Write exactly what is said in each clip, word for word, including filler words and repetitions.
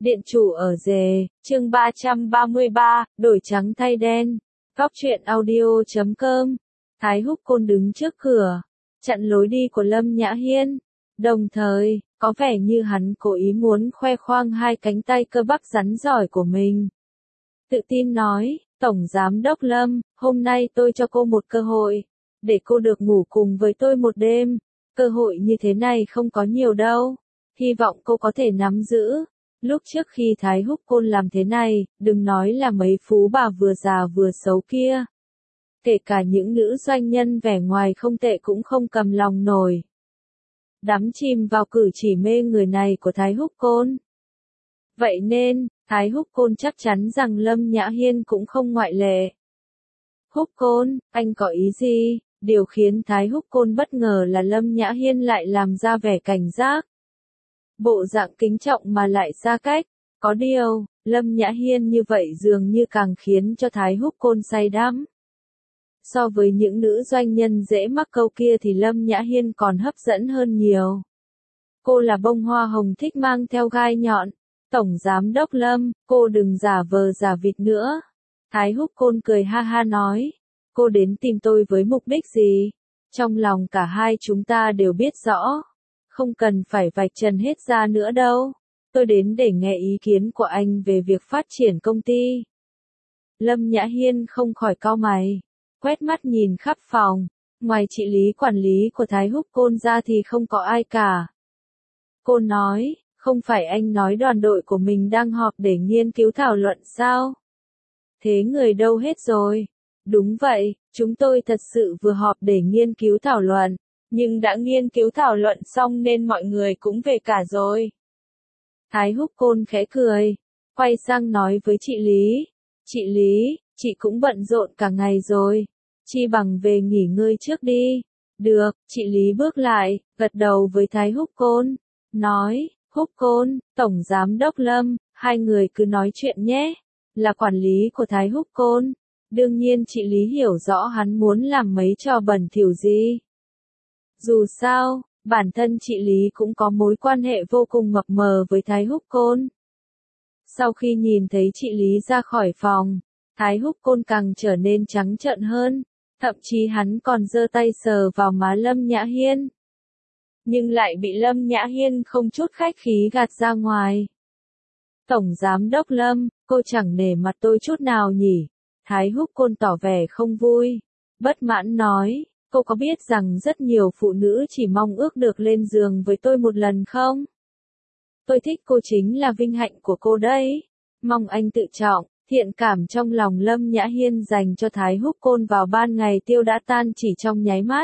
Điện chủ ở rề, chương ba trăm ba mươi ba, đổi trắng thay đen. Góc truyện audio chấm com. Thái Húc Côn đứng trước cửa, chặn lối đi của Lâm Nhã Hiên. Đồng thời, có vẻ như hắn cố ý muốn khoe khoang hai cánh tay cơ bắp rắn giỏi của mình. Tự tin nói, Tổng Giám đốc Lâm, hôm nay tôi cho cô một cơ hội, để cô được ngủ cùng với tôi một đêm. Cơ hội như thế này không có nhiều đâu, hy vọng cô có thể nắm giữ. Lúc trước khi Thái Húc Côn làm thế này, đừng nói là mấy phú bà vừa già vừa xấu kia. Kể cả những nữ doanh nhân vẻ ngoài không tệ cũng không cầm lòng nổi. Đắm chìm vào cử chỉ mê người này của Thái Húc Côn. Vậy nên, Thái Húc Côn chắc chắn rằng Lâm Nhã Hiên cũng không ngoại lệ. Húc Côn, anh có ý gì? Điều khiến Thái Húc Côn bất ngờ là Lâm Nhã Hiên lại làm ra vẻ cảnh giác. Bộ dạng kính trọng mà lại xa cách. Có điều, Lâm Nhã Hiên như vậy dường như càng khiến cho Thái Húc Côn say đắm. So với những nữ doanh nhân dễ mắc câu kia thì Lâm Nhã Hiên còn hấp dẫn hơn nhiều. Cô là bông hoa hồng thích mang theo gai nhọn. Tổng Giám đốc Lâm, cô đừng giả vờ giả vịt nữa. Thái Húc Côn cười ha ha nói. Cô đến tìm tôi với mục đích gì? Trong lòng cả hai chúng ta đều biết rõ. Không cần phải vạch trần hết ra nữa đâu. Tôi đến để nghe ý kiến của anh về việc phát triển công ty. Lâm Nhã Hiên không khỏi cau mày. Quét mắt nhìn khắp phòng. Ngoài chị lý quản lý của Thái Húc Côn ra thì không có ai cả. Cô nói, không phải anh nói đoàn đội của mình đang họp để nghiên cứu thảo luận sao? Thế người đâu hết rồi? Đúng vậy, chúng tôi thật sự vừa họp để nghiên cứu thảo luận. Nhưng đã nghiên cứu thảo luận xong nên mọi người cũng về cả rồi. Thái Húc Côn khẽ cười, quay sang nói với chị Lý. Chị Lý, chị cũng bận rộn cả ngày rồi. Chi bằng về nghỉ ngơi trước đi. Được, chị Lý bước lại, gật đầu với Thái Húc Côn. Nói, Húc Côn, Tổng Giám đốc Lâm, hai người cứ nói chuyện nhé. Là quản lý của Thái Húc Côn. Đương nhiên chị Lý hiểu rõ hắn muốn làm mấy trò bẩn thỉu gì. Dù sao, bản thân chị Lý cũng có mối quan hệ vô cùng mập mờ với Thái Húc Côn. Sau khi nhìn thấy chị Lý ra khỏi phòng, Thái Húc Côn càng trở nên trắng trợn hơn, thậm chí hắn còn giơ tay sờ vào má Lâm Nhã Hiên. Nhưng lại bị Lâm Nhã Hiên không chút khách khí gạt ra ngoài. Tổng Giám đốc Lâm, cô chẳng nể mặt tôi chút nào nhỉ? Thái Húc Côn tỏ vẻ không vui, bất mãn nói. Cô có biết rằng rất nhiều phụ nữ chỉ mong ước được lên giường với tôi một lần không? Tôi thích cô chính là vinh hạnh của cô đấy. Mong anh tự trọng. Thiện cảm trong lòng Lâm Nhã Hiên dành cho Thái Húc Côn vào ban ngày tiêu đã tan chỉ trong nháy mắt.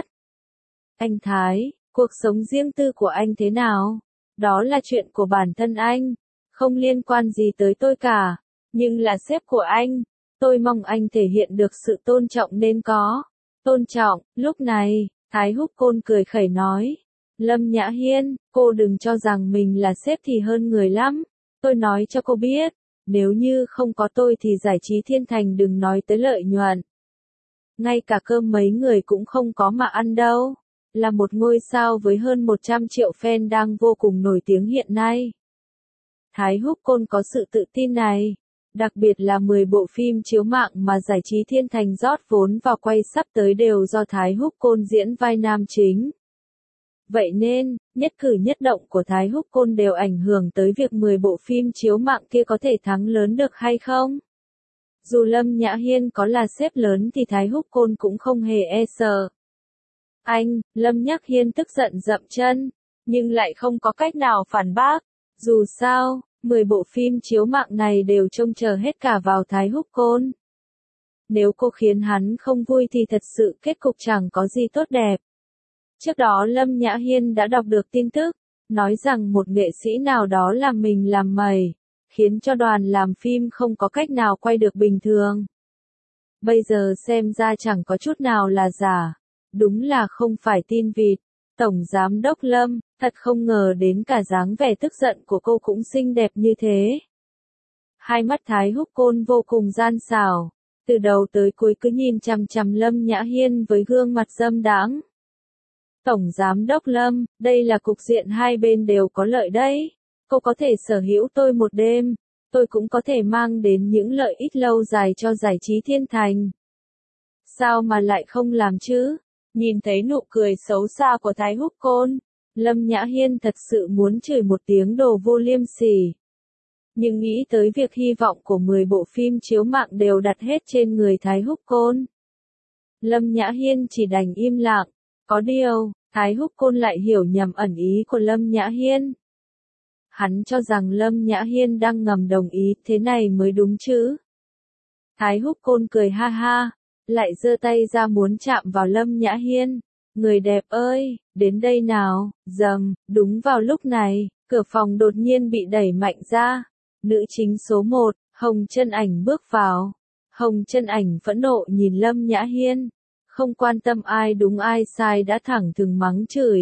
Anh Thái, cuộc sống riêng tư của anh thế nào? Đó là chuyện của bản thân anh, không liên quan gì tới tôi cả. Nhưng là sếp của anh, tôi mong anh thể hiện được sự tôn trọng nên có. Tôn trọng, lúc này, Thái Húc Côn cười khẩy nói. Lâm Nhã Hiên, cô đừng cho rằng mình là sếp thì hơn người lắm. Tôi nói cho cô biết, nếu như không có tôi thì giải trí Thiên Thành đừng nói tới lợi nhuận. Ngay cả cơm mấy người cũng không có mà ăn đâu. Là một ngôi sao với hơn một trăm triệu fan đang vô cùng nổi tiếng hiện nay. Thái Húc Côn có sự tự tin này. Đặc biệt là mười bộ phim chiếu mạng mà giải trí Thiên Thành rót vốn vào quay sắp tới đều do Thái Húc Côn diễn vai nam chính. Vậy nên, nhất cử nhất động của Thái Húc Côn đều ảnh hưởng tới việc mười bộ phim chiếu mạng kia có thể thắng lớn được hay không. Dù Lâm Nhã Hiên có là sếp lớn thì Thái Húc Côn cũng không hề e sợ. Anh, Lâm Nhã Hiên tức giận dậm chân, nhưng lại không có cách nào phản bác. Dù sao, mười bộ phim chiếu mạng này đều trông chờ hết cả vào Thái Húc Côn. Nếu cô khiến hắn không vui thì thật sự kết cục chẳng có gì tốt đẹp. Trước đó Lâm Nhã Hiên đã đọc được tin tức, nói rằng một nghệ sĩ nào đó làm mình làm mày, khiến cho đoàn làm phim không có cách nào quay được bình thường. Bây giờ xem ra chẳng có chút nào là giả, đúng là không phải tin vịt. Tổng Giám đốc Lâm, thật không ngờ đến cả dáng vẻ tức giận của cô cũng xinh đẹp như thế. Hai mắt Thái Húc Côn vô cùng gian xảo, từ đầu tới cuối cứ nhìn chằm chằm Lâm Nhã Hiên với gương mặt dâm đãng. Tổng Giám đốc Lâm, đây là cục diện hai bên đều có lợi đấy. cô có thể sở hữu tôi một đêm, tôi cũng có thể mang đến những lợi ích lâu dài cho giải trí thiên thành. Sao mà lại không làm chứ? Nhìn thấy nụ cười xấu xa của Thái Húc Côn, Lâm Nhã Hiên thật sự muốn chửi một tiếng đồ vô liêm sỉ. Nhưng nghĩ tới việc hy vọng của mười bộ phim chiếu mạng đều đặt hết trên người Thái Húc Côn, Lâm Nhã Hiên chỉ đành im lặng. Có điều, Thái Húc Côn lại hiểu nhầm ẩn ý của Lâm Nhã Hiên. Hắn cho rằng Lâm Nhã Hiên đang ngầm đồng ý, thế này mới đúng chứ. Thái Húc Côn cười ha ha, lại giơ tay ra muốn chạm vào Lâm Nhã Hiên. Người đẹp ơi, đến đây nào, dầm, đúng vào lúc này, cửa phòng đột nhiên bị đẩy mạnh ra. Nữ chính số một, Hồng Chân Ảnh bước vào. Hồng Chân Ảnh phẫn nộ nhìn Lâm Nhã Hiên, không quan tâm ai đúng ai sai đã thẳng thừng mắng chửi.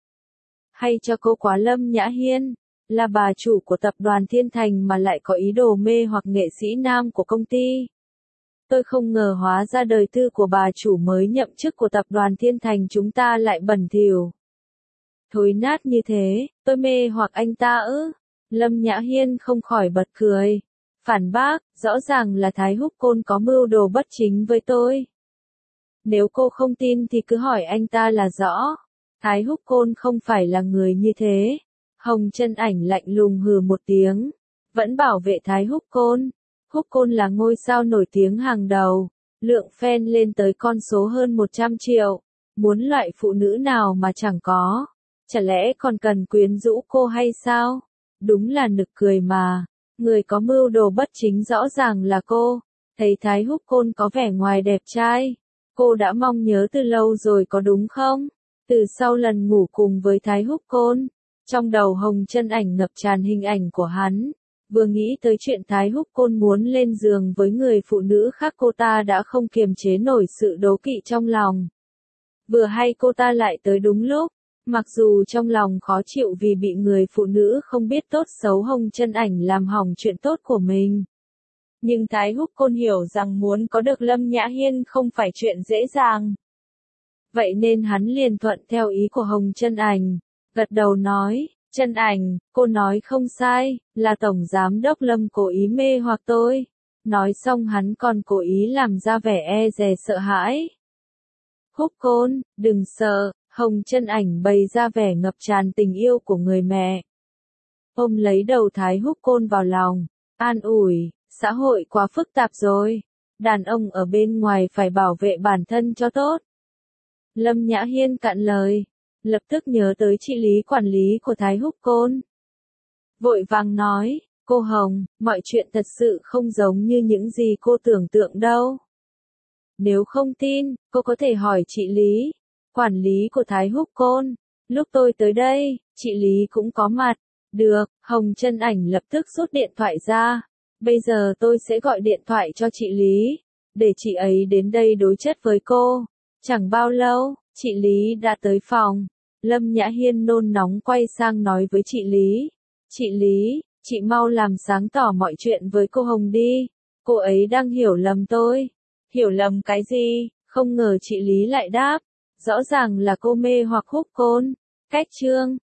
Hay cho cô quá Lâm Nhã Hiên, là bà chủ của tập đoàn Thiên Thành mà lại có ý đồ mê hoặc nghệ sĩ nam của công ty. Tôi không ngờ hóa ra đời tư của bà chủ mới nhậm chức của tập đoàn Thiên Thành chúng ta lại bẩn thỉu. Thối nát như thế, tôi mê hoặc anh ta ư? Lâm Nhã Hiên không khỏi bật cười. Phản bác, rõ ràng là Thái Húc Côn có mưu đồ bất chính với tôi. Nếu cô không tin thì cứ hỏi anh ta là rõ. Thái Húc Côn không phải là người như thế. Hồng Chân Ảnh lạnh lùng hừ một tiếng, vẫn bảo vệ Thái Húc Côn. Húc Côn là ngôi sao nổi tiếng hàng đầu, lượng fan lên tới con số hơn một trăm triệu. Muốn loại phụ nữ nào mà chẳng có, chả lẽ còn cần quyến rũ cô hay sao? Đúng là nực cười mà, người có mưu đồ bất chính rõ ràng là cô. Thấy Thái Húc Côn có vẻ ngoài đẹp trai, cô đã mong nhớ từ lâu rồi có đúng không? Từ sau lần ngủ cùng với Thái Húc Côn, trong đầu Hồng Chân Ảnh ngập tràn hình ảnh của hắn. Vừa nghĩ tới chuyện Thái Húc Côn muốn lên giường với người phụ nữ khác cô ta đã không kiềm chế nổi sự đố kỵ trong lòng. Vừa hay cô ta lại tới đúng lúc, mặc dù trong lòng khó chịu vì bị người phụ nữ không biết tốt xấu Hồng Chân Ảnh làm hỏng chuyện tốt của mình. Nhưng Thái Húc Côn hiểu rằng muốn có được Lâm Nhã Hiên không phải chuyện dễ dàng. Vậy nên hắn liền thuận theo ý của Hồng Chân Ảnh, gật đầu nói. Chân Ảnh, cô nói không sai, là Tổng Giám đốc Lâm cố ý mê hoặc tôi. Nói xong hắn còn cố ý làm ra vẻ e dè sợ hãi. Húc Côn, đừng sợ, Hồng Chân Ảnh bày ra vẻ ngập tràn tình yêu của người mẹ. Ôm lấy đầu Thái Húc Côn vào lòng, an ủi, xã hội quá phức tạp rồi. Đàn ông ở bên ngoài phải bảo vệ bản thân cho tốt. Lâm Nhã Hiên cạn lời. Lập tức nhớ tới trị lý quản lý của Thái Húc Côn. Vội vàng nói, cô Hồng, mọi chuyện thật sự không giống như những gì cô tưởng tượng đâu. Nếu không tin, cô có thể hỏi chị Lý, quản lý của Thái Húc Côn. Lúc tôi tới đây, chị Lý cũng có mặt. Được, Hồng Chân Ảnh lập tức rút điện thoại ra. Bây giờ tôi sẽ gọi điện thoại cho chị Lý, để chị ấy đến đây đối chất với cô. Chẳng bao lâu, chị Lý đã tới phòng. Lâm Nhã Hiên nôn nóng quay sang nói với chị Lý. Chị Lý, chị mau làm sáng tỏ mọi chuyện với cô Hồng đi. Cô ấy đang hiểu lầm tôi. Hiểu lầm cái gì? Không ngờ chị Lý lại đáp. Rõ ràng là cô mê hoặc Húc Côn. Cách chương.